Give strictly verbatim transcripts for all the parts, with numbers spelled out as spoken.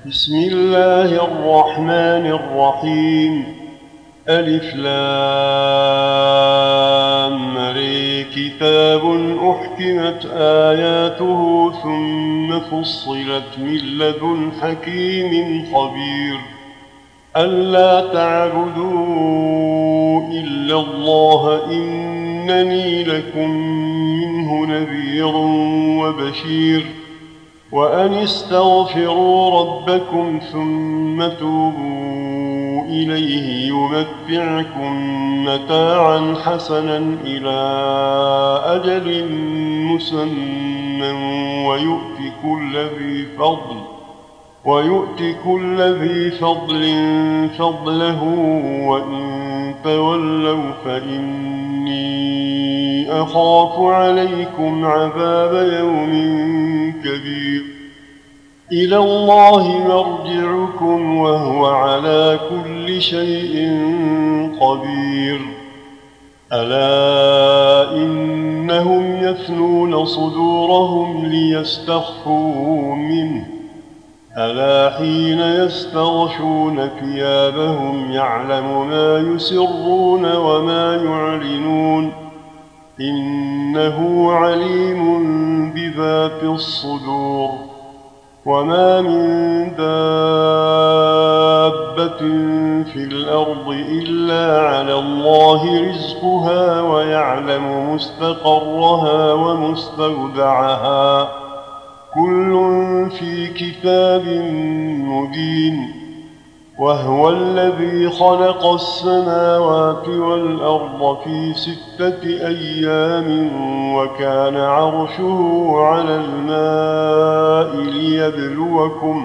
بسم الله الرحمن الرحيم. ألف لام ر كتاب أحكمت آياته ثم فصلت من لدن حكيم خبير ألا تعبدوا إلا الله إنني لكم منه نذير وبشير وأن استغفروا ربكم ثم توبوا إليه يمتعكم متاعا حسنا إلى أجل مسمى ويؤت كل ذي فضل ويؤت كل ذي فضل فضله وإن تولوا فإني أخاف عليكم عذاب يوم كبير إلى الله مرجعكم وهو على كل شيء قدير ألا إنهم يثنون صدورهم ليستخفوا منه ألا حين يستغشون ثيابهم يعلم ما يسرون وما يعلنون إنه عليم بذات الصدور وما من دابة في الأرض إلا على الله رزقها ويعلم مستقرها ومستودعها كل في كتاب مبين وهو الذي خلق السماوات والأرض في ستة أيام وكان عرشه على الماء ليبلوكم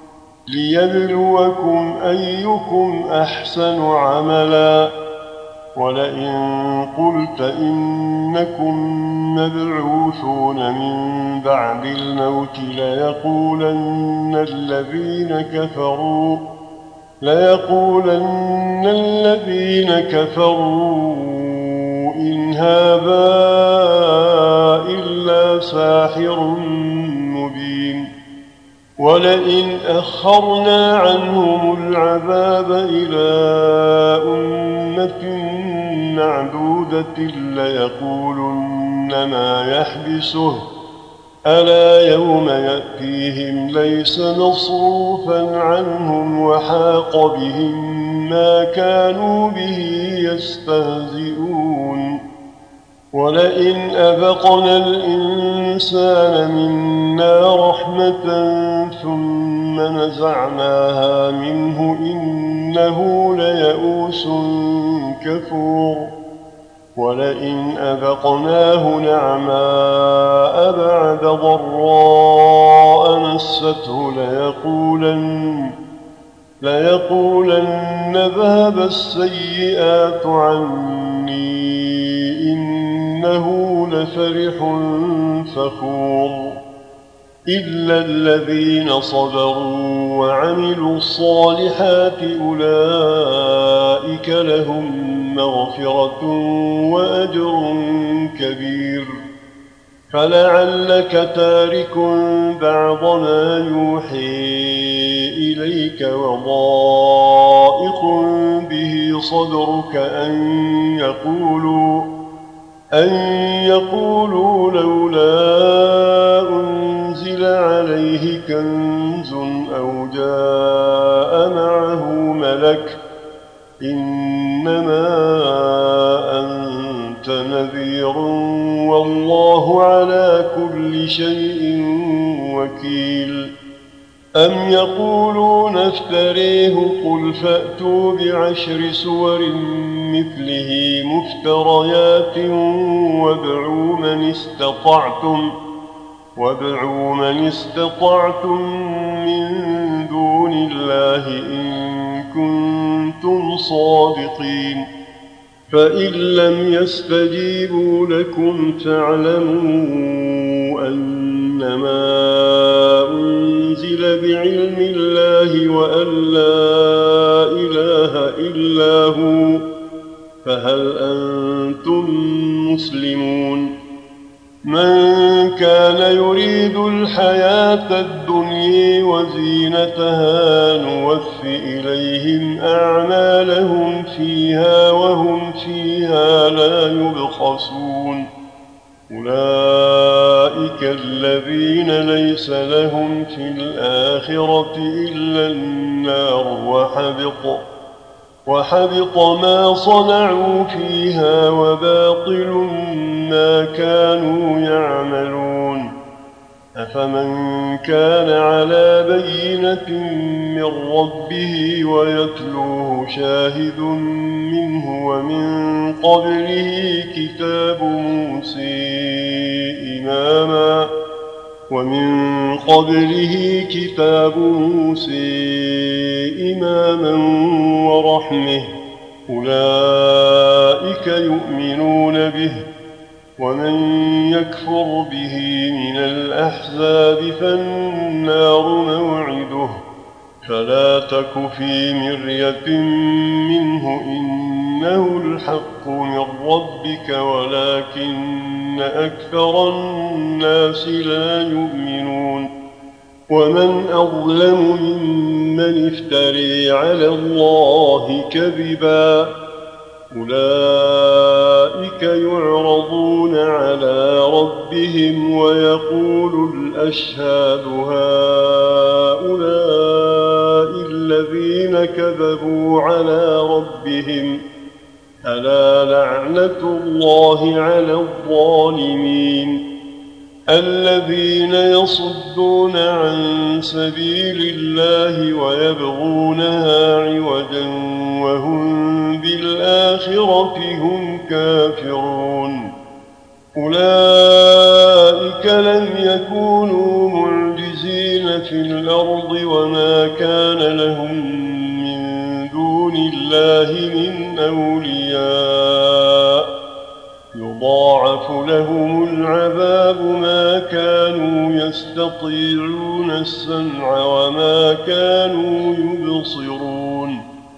ليبلوكم أيكم أحسن عملا ولئن قلت إنكم مبعوثون من بعد الموت ليقولن الذين كفروا ليقولن الذين كفروا إن هذا إلا ساحر مبين ولئن أخرنا عنهم العذاب إلى أمة معدودة ليقولن ما يحبسه ألا يوم يأتيهم ليس مصروفا عنهم وحاق بهم ما كانوا به يستهزئون ولئن أذقنا الإنسان منا رحمة ثم نزعناها منه إنه ليئوس كفور ولئن أذقناه نعماء بعد ضراء مسته ليقولن ليقولن ذهب السيئات عني إنه لفرح فخور إلا الذين صبروا وعملوا الصالحات أولئك لهم مغفرة وأجر كبير فلعلك تارك بعض ما يوحي إليك وضائق به صدرك أن يقولوا أن يقولوا لولا أنزل عليه كنز أو جاء معه ملك إنما أنت نذير والله على كل شيء وكيل أم يقولون افتريه قل فأتوا بعشر سور مثله مفتريات وادعوا من استطعتم وادعوا من استطعتم من دون الله إن كنتم صادقين فإن لم يستجيبوا لكم فاعلموا أنما أنزل بعلم الله وأن لا إله إلا هو فهل أنتم مسلمون من كان يريد الحياة الدنيا وزينتها نوف إليهم أعمالهم فيها وهم فيها لا يبخسون أولئك الذين ليس لهم في الآخرة إلا النار وحبط وحبط ما صنعوا فيها وباطل ما كانوا يعملون أفمن كان على بينة من ربه ويتلوه شاهد منه ومن قبله كتاب موسى إماما ومن قبله كتاب موسى إماما ورحمه أولئك يؤمنون به ومن يكفر به من الأحزاب فالنار موعده فلا تك في مرية منه إنه الحق من ربك ولكن أكثر الناس لا يؤمنون ومن أظلم ممن افتري على الله كذبا أولئك يعرضون على ربهم ويقول الأشهاد هؤلاء الذين كذبوا على ربهم ألا لعنة الله على الظالمين الذين يصدون عن سبيل الله ويبغونها عوجا وهم بالآخرة هم كافرون أولئك لم يكونوا معجزين في الأرض وما كان لهم من دون الله من أولياء يضاعف لهم العذاب ما كانوا يستطيعون السمع وما كانوا يبصرون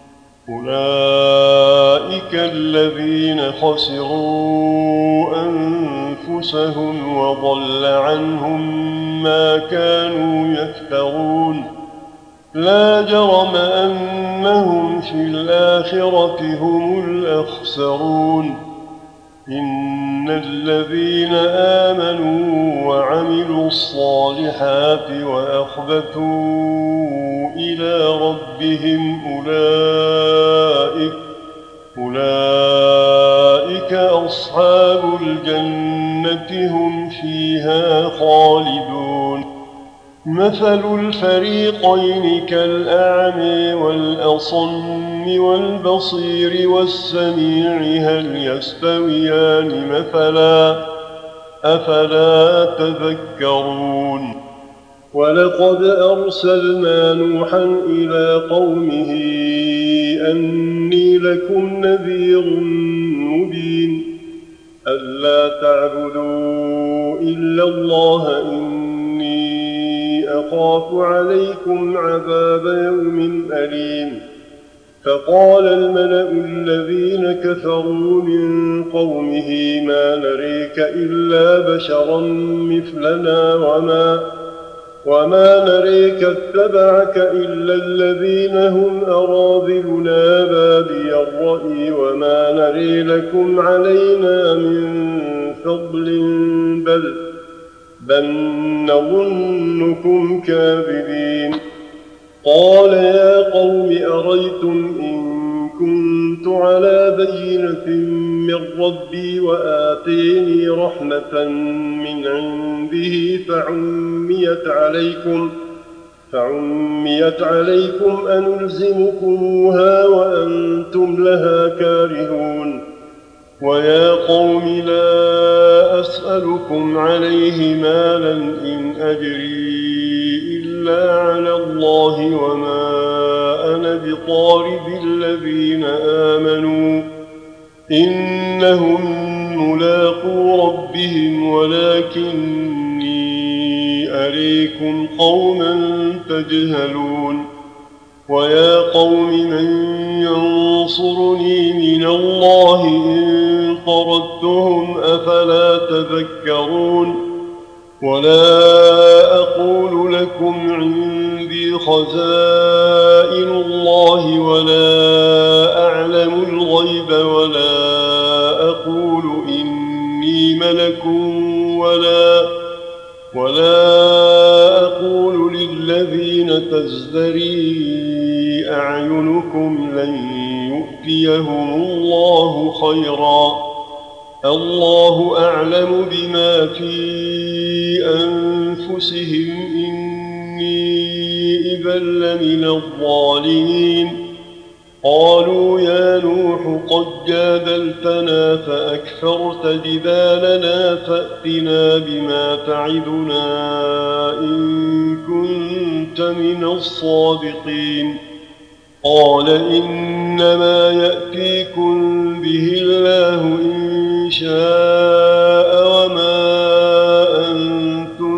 أولئك الذين خسروا أنفسهم وضل عنهم ما كانوا يفترون لا جرم أنهم في الآخرة هم الأخسرون إن الذين آمنوا وعملوا الصالحات وأخبتوا إلى ربهم أولئك أولئك أصحاب الجنة هم فيها خالدون مثل الفريقين كالأعمى والأصم والبصير والسميع هل يستويان مثلا أفلا تذكرون ولقد أرسلنا نوحا إلى قومه أني لكم نذير مبين ألا تعبدوا إلا الله إني أخاف عليكم عذاب يوم أليم فقال الملأ الذين كفروا من قومه ما نريك إلا بشرا مثلنا وما وما نريك اتبعك إلا الذين هم أراذلنا بادي الرأي وما نري لكم علينا من فضل بل بل نظنكم كاذبين قال يا قوم أريتم إن كنت على بينة من ربي وآتيني رحمة من عنده فعميت عليكم فعميت عليكم أنلزمكموها وأنتم لها كارهون ويا قوم لا أسألكم عليه مالا إن أجري إلا على الله وما أنا بطارد الذين آمنوا إنهم ملاقو ربهم ولكني أريكم قوما تجهلون ويا قوم من ينصرني من الله إن طردتهم أفلا تذكرون ولا أقول لكم عندي خزائن الله ولا أعلم الغيب ولا أقول إني ملك ولا ولا أقول للذين تزدري أعينكم لن يؤتيهم الله خيرا الله أعلم بما في أنفسهم إني إذا لمن الظالمين قالوا يا نوح قد جادلتنا فأكثرت جدالنا فأتنا بما تعدنا إن كنت من الصادقين قال إنما يأتيكم به الله إن شاء وما أنتم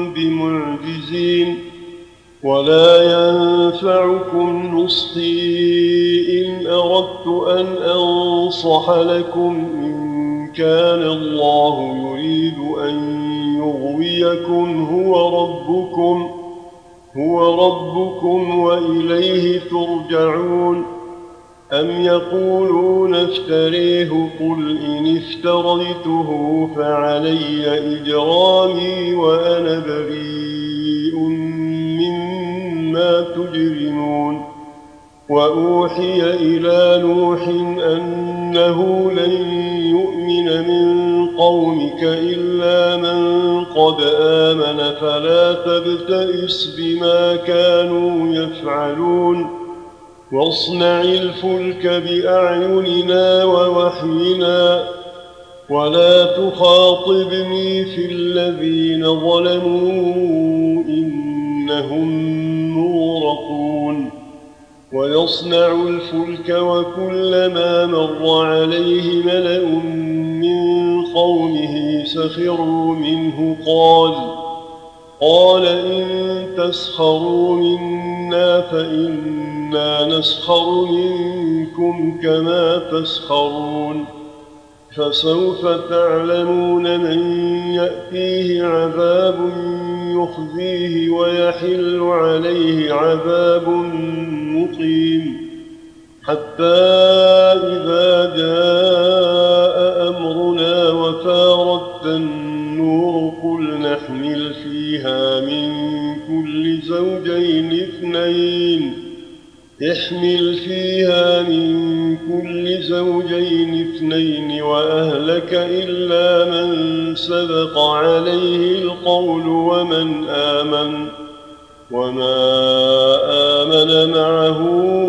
بمعجزين ولا ينفعكم نصحي إن أردت أن أنصح لكم إن كان الله يريد أن يغويكم هو ربكم هو ربكم وإليه ترجعون أم يقولون افتريه قل إن افتريته فعلي إجرامي وأنا بريء مما تجرمون وأوحي إلى نوح أنه لن يؤمن من قومك إلا من قد آمن فلا تبتئس بما كانوا يفعلون واصنع الفلك بأعيننا ووحينا ولا تخاطبني في الذين ظلموا إنهم مغرقون ويصنع الفلك وكلما مر عليه ملأ من قومه سخروا منه قال قال إن تسخروا منا فإنا نسخر منكم كما تسخرون فسوف تعلمون من يأتيه عذاب يخزيه ويحل عليه عذاب مقيم حتى إذا جاء أمرنا وفارت النور قل نحمل فيها من كل زوجين اثنين احمل فيها من كل زوجين اثنين وأهلك إلا من سبق عليه القول ومن آمن وما آمن معه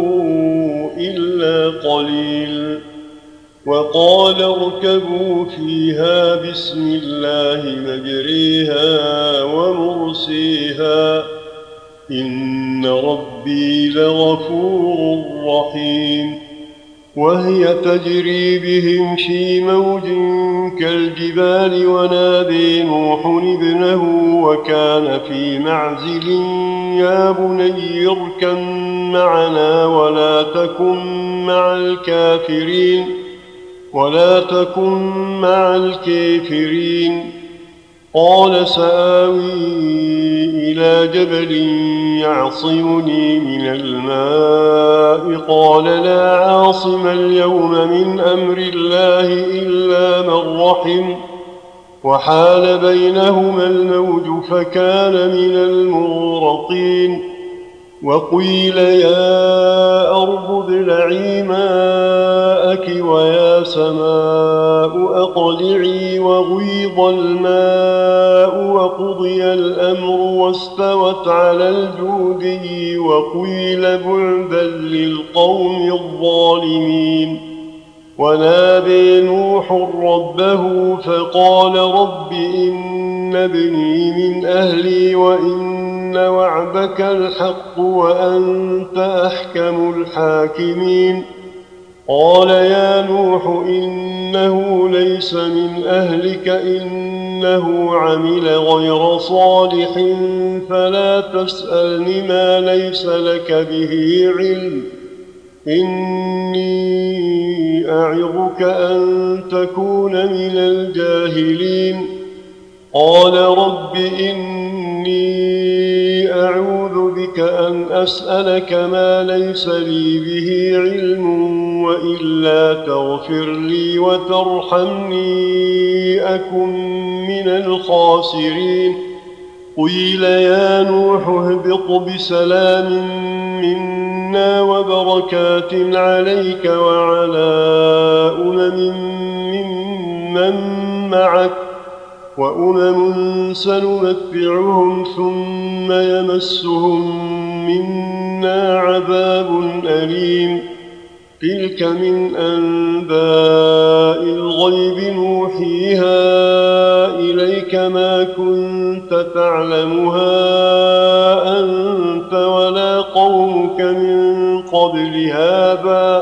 إلا قليل وقال اركبوا فيها بسم الله مجريها ومرسيها إن ربي لغفور رحيم وهي تجري بهم في موج كالجبال ونادي نوح ابنه وكان في معزل يا بني اركب معنا ولا تكن مع الكافرين ولا تكن مع الكافرين قال سآوي إلى جبل يعصمني من الماء قال لا عاصم اليوم من أمر الله إلا من رحم وحال بينهما الموج فكان من المغرقين وقيل يا أرض ابلعي ماءك ويا سماء أقلعي وغيض الماء وقضي الأمر واستوت على الجودي وقيل بعدا للقوم الظالمين ونادي نوح ربه فقال رب إن ابني من أهلي وإن وعدك الحق وأنت أحكم الحاكمين قال يا نوح إنه ليس من أهلك إنه عمل غير صالح فلا تسألني ما ليس لك به علم إني أعظك أن تكون من الجاهلين قال رب إني أعوذ بك أن أسألك ما ليس لي به علم وإلا تغفر لي وترحمني أكن من الخاسرين قيل يا نوح اهبط بسلام منا وبركات عليك وعلى أمم ممن معك وأمم سنمتعهم ثم يمسهم منا عذاب أليم تلك من أنباء الغيب نوحيها إليك ما كنت تعلمها أنت ولا قومك من قبل هذا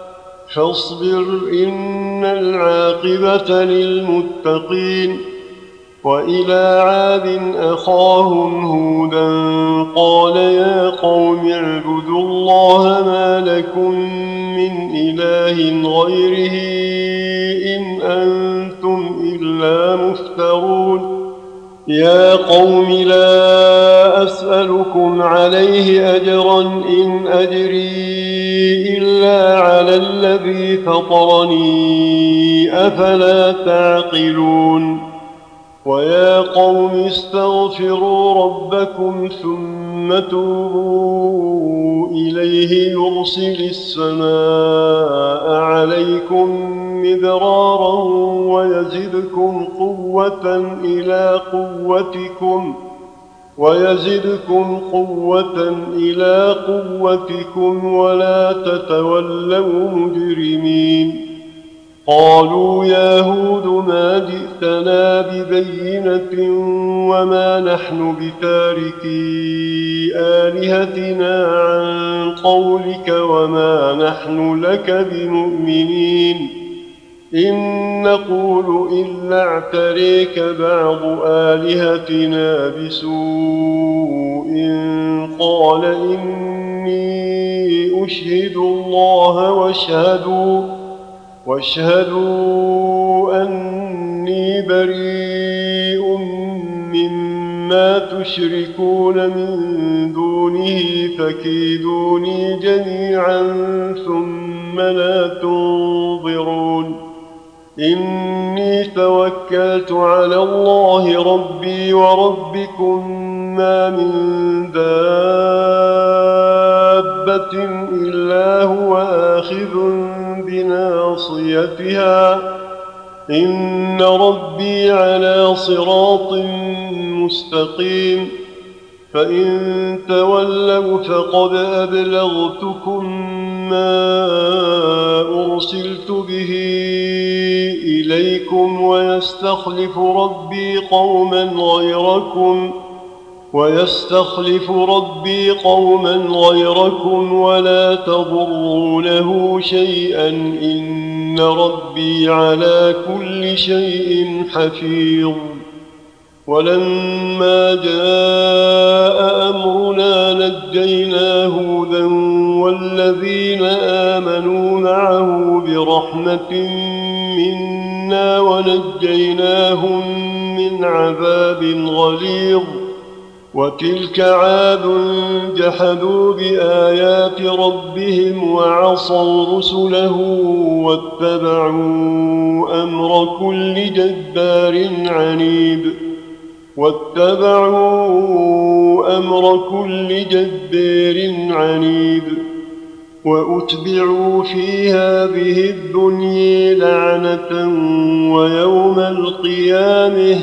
فاصبر إن العاقبة للمتقين وإلى عاد أخاهم هودا قال يا قوم اعبدوا الله ما لكم من إله غيره إن أنتم إلا مفترون يا قوم لا أسألكم عليه أجرا إن أجري إلا على الذي فطرني أفلا تعقلون ويا قوم استغفروا ربكم ثم توبوا إليه يرسل السماء عليكم مدرارا ويزدكم قوة إلى قوتكم ويزدكم قوة إلى قوتكم ولا تتولوا مجرمين قالوا يا هود ما جئتنا ببينة وما نحن بتاركي آلهتنا عن قولك وما نحن لك بمؤمنين إن نقول إلا اعتريك بعض آلهتنا بسوء قال إني أشهد الله واشهدوا واشهدوا أني بريء مما تشركون من دونه فكيدوني جميعا ثم لا تنظرون إني توكلت على الله ربي وربكم ما من دابة إلا هو آخذ بناصيتها إن ربي على صراط مستقيم فإن تولوا فقد أبلغتكم ما أرسلت به إليكم ويستخلف ربي قوما غيركم ويستخلف ربي قوما غيركم ولا تضرونه شيئا إن ربي على كل شيء حفيظ ولما جاء أمرنا نجينا هودا والذين آمنوا معه برحمة منا ونجيناهم من عذاب غليظ وتلك عاد جحدوا بآيات ربهم وعصوا رسله واتبعوا أمر كل جبار عنيد واتبعوا أمر كل جبار عنيد وأتبعوا في هذه الدنيا لعنة ويوم القيامة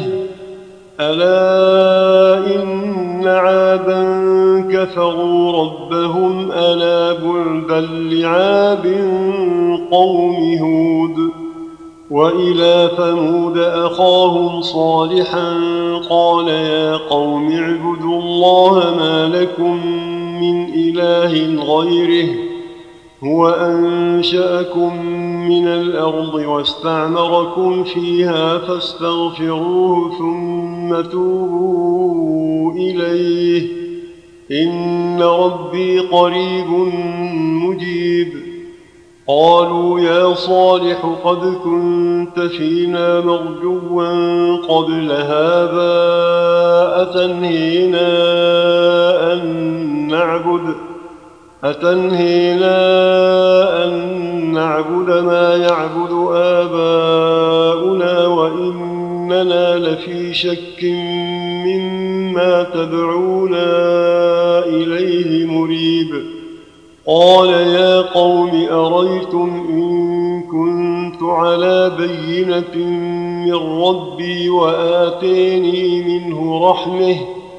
ألا إن عادا كفروا ربهم ألا بعدا لعاد قوم هود وإلى ثمود أخاهم صالحا قال يا قوم اعبدوا الله ما لكم من إله غيره هو أنشأكم من الأرض واستعمركم فيها فاستغفروه ثم توبوا إليه إن ربي قريب مجيب قالوا يا صالح قد كنت فينا مرجوا قبل هذا أتنهينا أن نعبد أتنهينا أن نعبد ما يعبد آباؤنا وإننا لفي شك مما تدعونا إليه مريب. قال يا قوم أريتم إن كنت على بينة من ربي وآتيني منه رحمة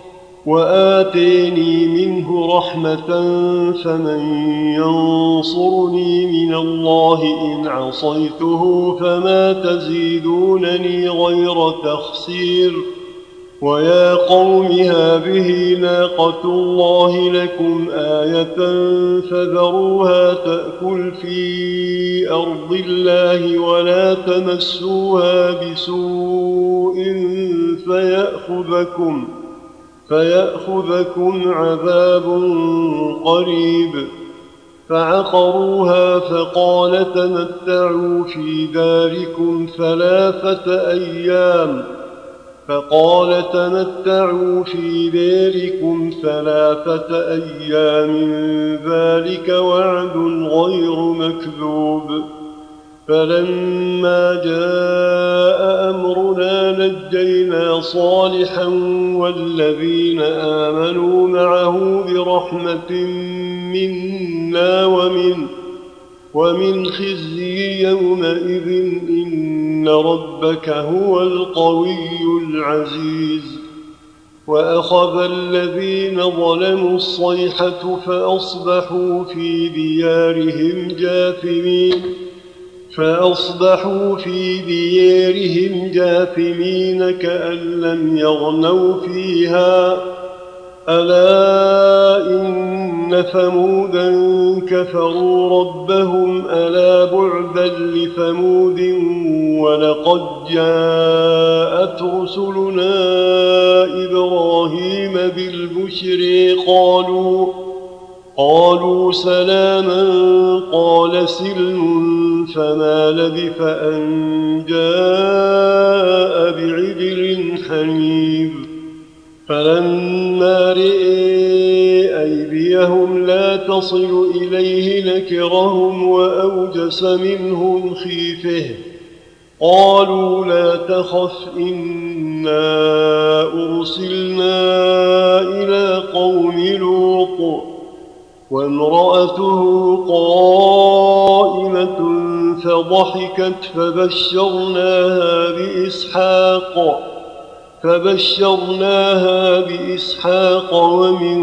وآتيني منه رحمة فمن ينصرني من الله إن عصيته فما تزيدونني غير تخسير. ويا قوم هذه ناقة الله لكم آية فذروها تأكل في أرض الله ولا تمسوها بسوء فيأخذكم فيأخذكم عذاب قريب. فعقروها فقال تمتعوا في داركم ثلاثة أيام فقال تمتعوا في داركم ثلاثة أيام ذلك وعد غير مكذوب. فلما جاء أمرنا نجينا صالحا والذين آمنوا معه برحمة منا ومن, ومن خزي يومئذ إن ربك هو القوي العزيز. وأخذ الذين ظلموا الصيحة فأصبحوا في ديارهم جاثمين فأصبحوا في ديارهم جاثمين كأن لم يغنوا فيها ألا إن ثمودا كفروا ربهم ألا بعدا لثمود ولقد جاءت رسلنا إبراهيم بالبشر قالوا قالوا سلاما قال سلم فما لبث أن جاء بعجل حنيذ. فلما رئي أيديهم لا تصل إليه نكرهم وأوجس منهم خيفة قالوا لا تخف إنا أرسلنا إلى قوم لوط وامرأته قائمة فضحكت فبشرناها بإسحاق فبشرناها بإسحاق ومن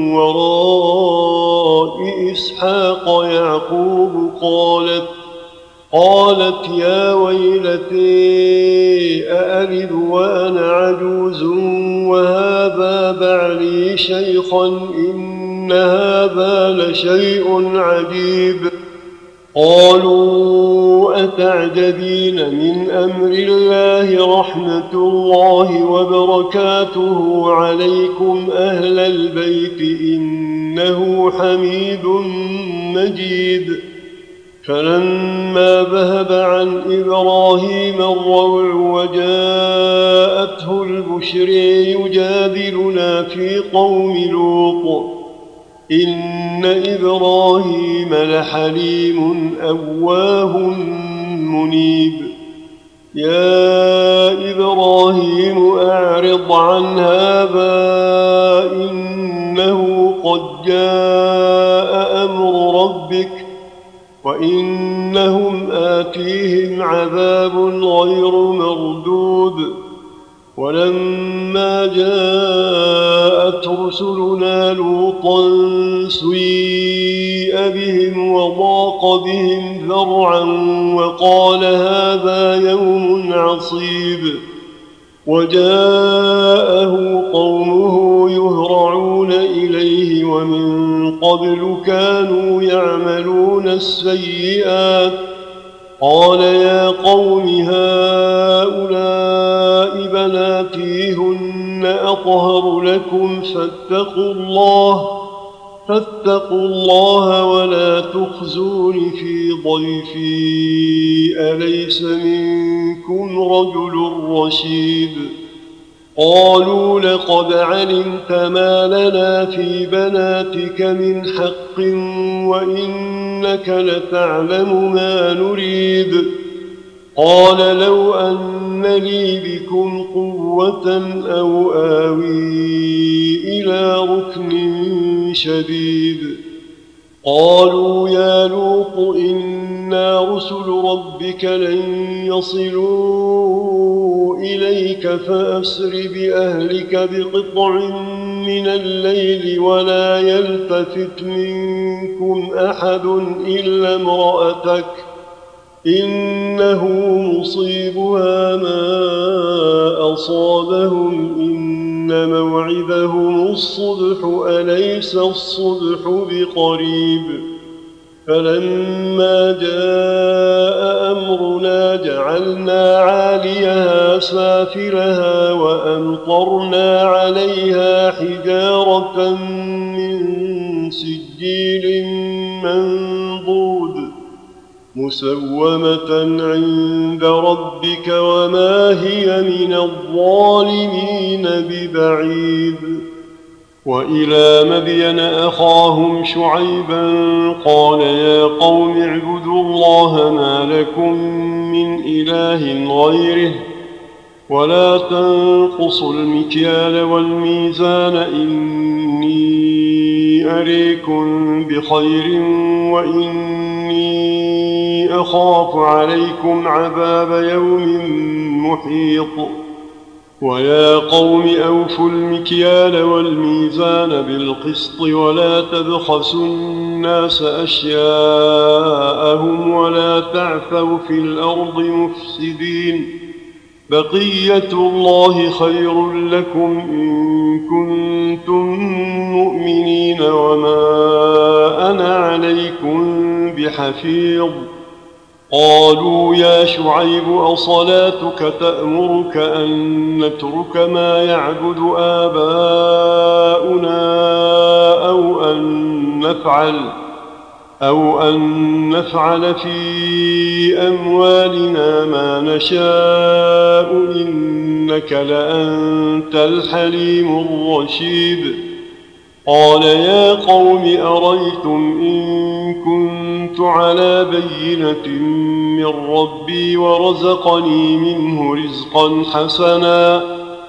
وراء إسحاق يعقوب قالت قالت يا ويلتي أألد وأنا عجوز وهذا بعلي شيخا إن هذا لشيء عجيب. قالوا أتعجبين من أمر الله رحمة الله وبركاته عليكم أهل البيت إنه حميد مجيد. فلما ذهب عن إبراهيم الروع وجاءته البشر يجادلنا في قوم لوط إن إبراهيم لحليم أواه منيب. يا إبراهيم أعرض عن هذا إنه قد جاء أمر ربك وإنهم آتيهم عذاب غير مردود. ولما جاءت رسلنا لوطا سيء بهم وضاق بهم ذرعا وقال هذا يوم عصيب. وجاءه قومه يهرعون إليه ومن قبل كانوا يعملون السيئات قال يا قوم هؤلاء بناتي هن أطهر لكم فاتقوا الله فاتقوا الله ولا تخزون في ضيفي أليس منكم رجل رشيد قالوا لقد علمت ما لنا في بناتك من حق وإنك لتعلم ما نريد قال لو أن لي بكم قوة أو آوي إلى ركن شديد قالوا يا لوط إنا رسل ربك لن يصلوا إليك فأسر بأهلك بقطع من الليل ولا يلتفت منكم أحد إلا امرأتك إنه مصيبها ما أصابهم إن موعدهم الصبح أليس الصبح بقريب فلما جاء أمرنا جعلنا عاليها سافلها وأمطرنا عليها حجارة من سجيل منضود مسومة عند ربك وما هي من الظالمين ببعيد وإلى مدين أخاهم شعيبا قال يا قوم اعبدوا الله ما لكم من إله غيره ولا تنقصوا المكيال والميزان إني أريكم بخير وإني أخاف عليكم عذاب يوم محيط ويا قوم أوفوا المكيال والميزان بالقسط ولا تبخسوا الناس أشياءهم ولا تعثوا في الأرض مفسدين بقية الله خير لكم إن كنتم مؤمنين وما أنا عليكم بحفيظ قالوا يا شعيب أصلاتك تأمرك أن نترك ما يعبد آباؤنا أو أن نفعل أو أن نفعل في أموالنا ما نشاء إنك لأنت الحليم الرشيد قال يا قوم أريتم إن كنت على بينة من ربي ورزقني منه رزقا حسنا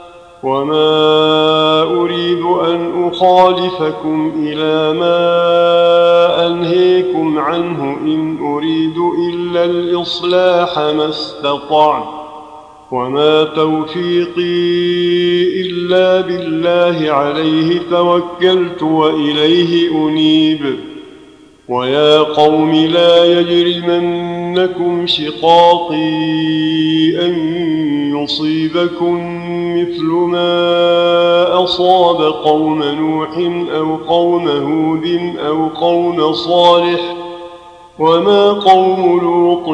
وما أريد أن أخالفكم إلى ما أنهيكم عنه إن أريد إلا الإصلاح ما استطعت وما توفيقي إلا بالله عليه توكلت وإليه أنيب ويا قوم لا يجرمنكم شقاقي أن يصيبكم مثل ما أصاب قوم نوح أو قوم هود أو قوم صالح وما قوم لوط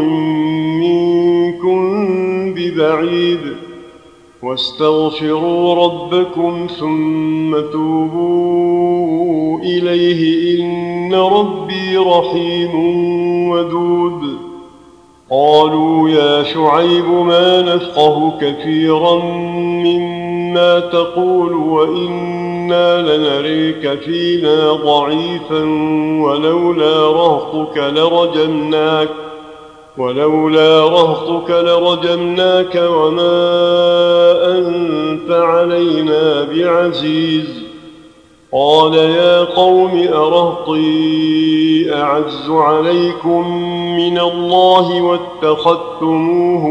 منكم ببعيد واستغفروا ربكم ثم توبوا إليه إن ربي رحيم ودود قالوا يا شعيب ما نفقه كثيرا مما تقول وإنا لنريك فينا ضعيفا ولولا رهطك لرجمناك ولولا رهطك لرجمناك وما أنت علينا بعزيز قال يا قوم أرهطي أعز عليكم من الله واتخذتموه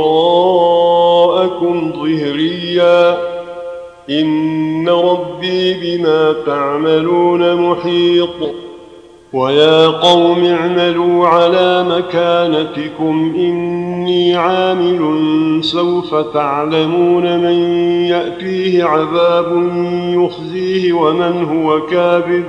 وراءكم ظهريا إن ربي بما تعملون محيط ويا قوم اعملوا على مكانتكم إني عامل سوف تعلمون من يأتيه عذاب يخزيه ومن هو كاذب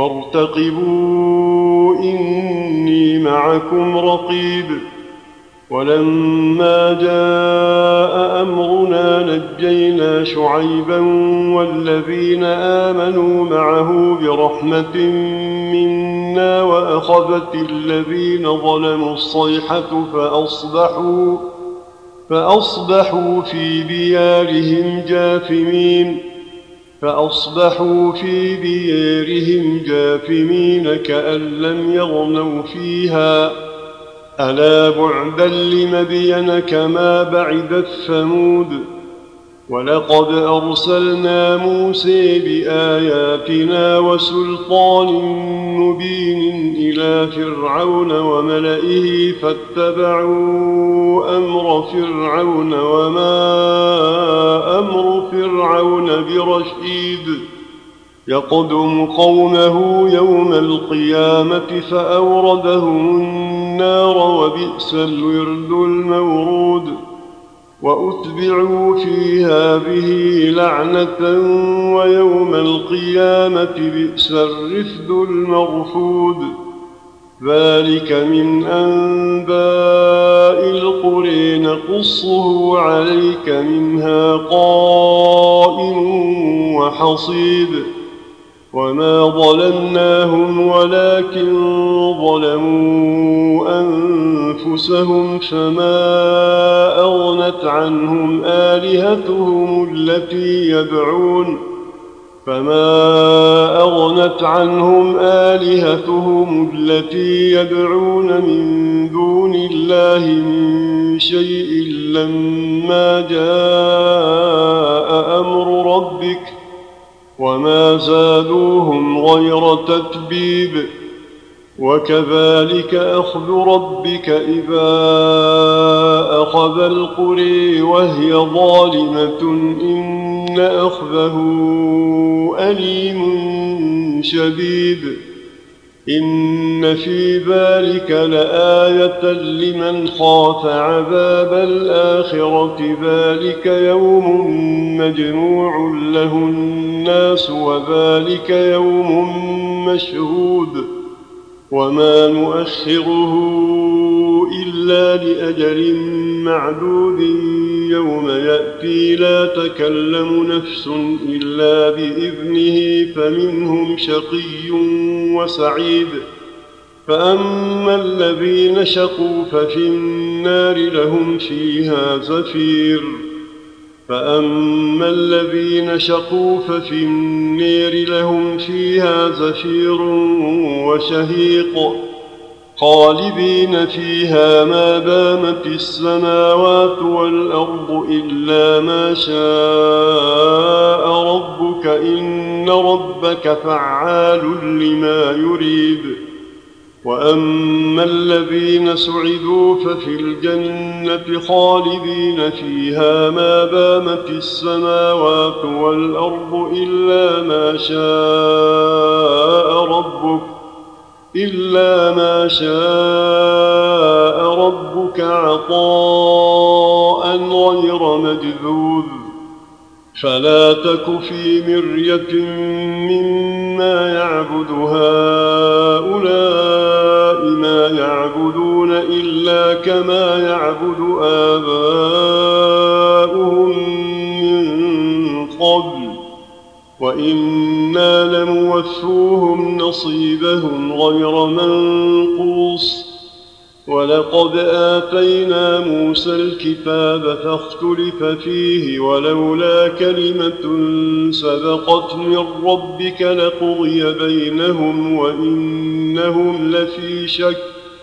وارتقبوا إني معكم رقيب ولما جاء أمرنا نجينا شعيبا والذين آمنوا معه برحمة منا وأخذت الذين ظلموا الصيحة فأصبحوا, فأصبحوا في ديارهم جاثمين فأصبحوا في ديارهم جاثمين كأن لم يغنوا فيها ألا بعدا لمدين كما بعدت ثمود ولقد أرسلنا موسى بآياتنا وسلطان مبين إلى فرعون وملئه فاتبعوا أمر فرعون وما أمر فرعون برشيد يقدم قومه يوم القيامة فأوردهم النار وبئس الورد المورود وأتبعوا في هذه لعنة ويوم القيامة بئس الرفد المرفود ذلك من أنباء القرى نقصه عليك منها قائم وحصيد وما ظلمناهم ولكن ظلموا أنفسهم فما أغنت عنهم آلهتهم التي يدعون فما أغنت عنهم آلهتهم التي يدعون من دون الله من شيء لما جاء أمر ربك وما زادوهم غير تتبيب وكذلك أخذ ربك إذا أخذ القرى وهي ظالمة إن أخذه أليم شديد إن في ذلك لآية لمن خاف عذاب الآخرة ذلك يوم مجموع له الناس وذلك يوم مشهود وما نؤخره إلا لأجل معدود يوم يأتي لا تكلم نفس إلا بإذنه فمنهم شقي وسعيد فأما الذين شقوا ففي النار لهم فيها زفير فأما الذين شقوا ففي النار لهم فيها زفير وشهيق خالدين فيها ما دامت السماوات والأرض إلا ما شاء ربك إن ربك فعال لما يريد وأما الذين سعدوا ففي الجنة خالدين فيها ما دامت السماوات والأرض إلا ما شاء ربك إلا ما شاء ربك عطاء غير مجذوذ فلا تك في مرية مما يعبد هؤلاء ما يعبدون إلا كما يعبد آباؤهم من قبل وإنا لموفوهم نصيبهم غير منقوص ولقد آتينا موسى الكتاب فاختلف فيه ولولا كلمة سبقت من ربك لقضي بينهم وإنهم لفي شك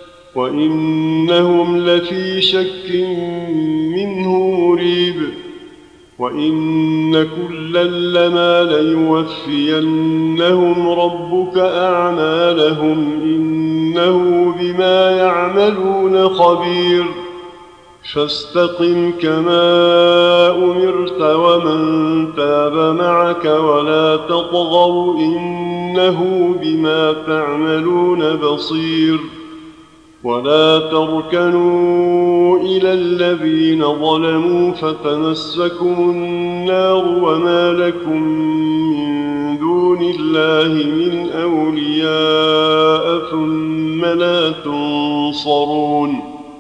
وإنهم لفي شك منه مريب وإن كلا لما ليوفينهم ربك أعمالهم إنه بما يعملون خبير فاستقم كما أمرت ومن تاب معك ولا تطغوا إنه بما تعملون بصير ولا تركنوا إلى الذين ظلموا فتمسكم النار وما لكم من دون الله من أولياء ثم لا تنصرون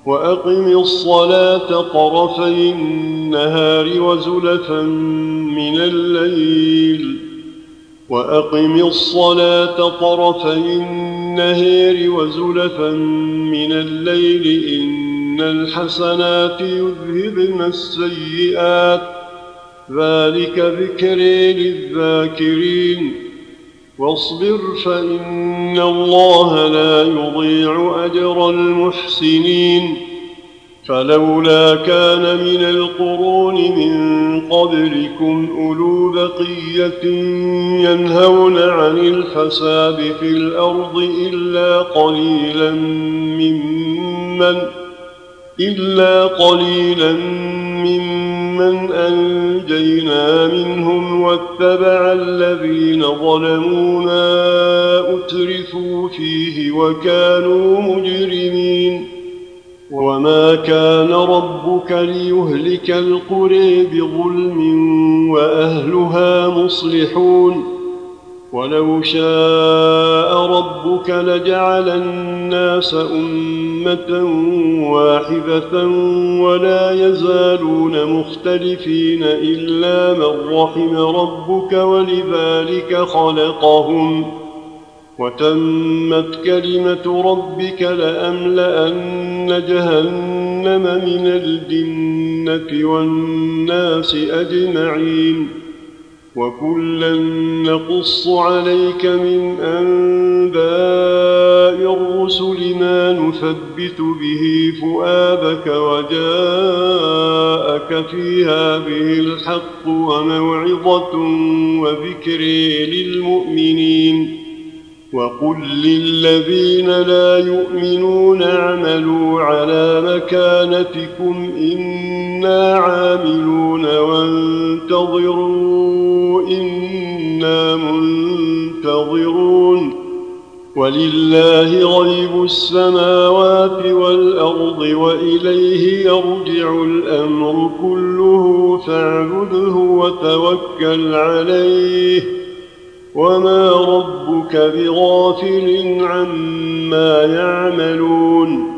وأقم الصلاة طرفي النهار وزلفا من الليل وأقم الصلاة طرفي النهار وزلفا من الليل إن الحسنات يذهبن السيئات ذلك ذكر للذاكرين واصبر فإن الله لا يضيع أجر المحسنين فلولا كان من القرون من قبلكم أولو بقية ينهون عن الفساد في الأرض إلا قليلا ممن إلا قليلا ممن أنجينا منهم واتبع الذين ظلموا ما أترفوا فيه وكانوا مجرمين وما كان ربك ليهلك القرى بظلم وأهلها مصلحون ولو شاء ربك لجعل الناس أمة واحدة ولا يزالون مختلفين إلا من رحم ربك ولذلك خلقهم وتمت كلمة ربك لأملأن جهنم من الجنة والناس أجمعين وكلا نقص عليك من أنباء الرسل ما نثبت به فؤادك وجاءك في هذه الحق وموعظة وذكر للمؤمنين وقل للذين لا يؤمنون اعملوا على مكانتكم إنا عاملون وانتظروا إنا منتظرون ولله غيب السماوات والأرض وإليه يرجع الأمر كله فاعبده وتوكل عليه وما ربك بغافل عما يعملون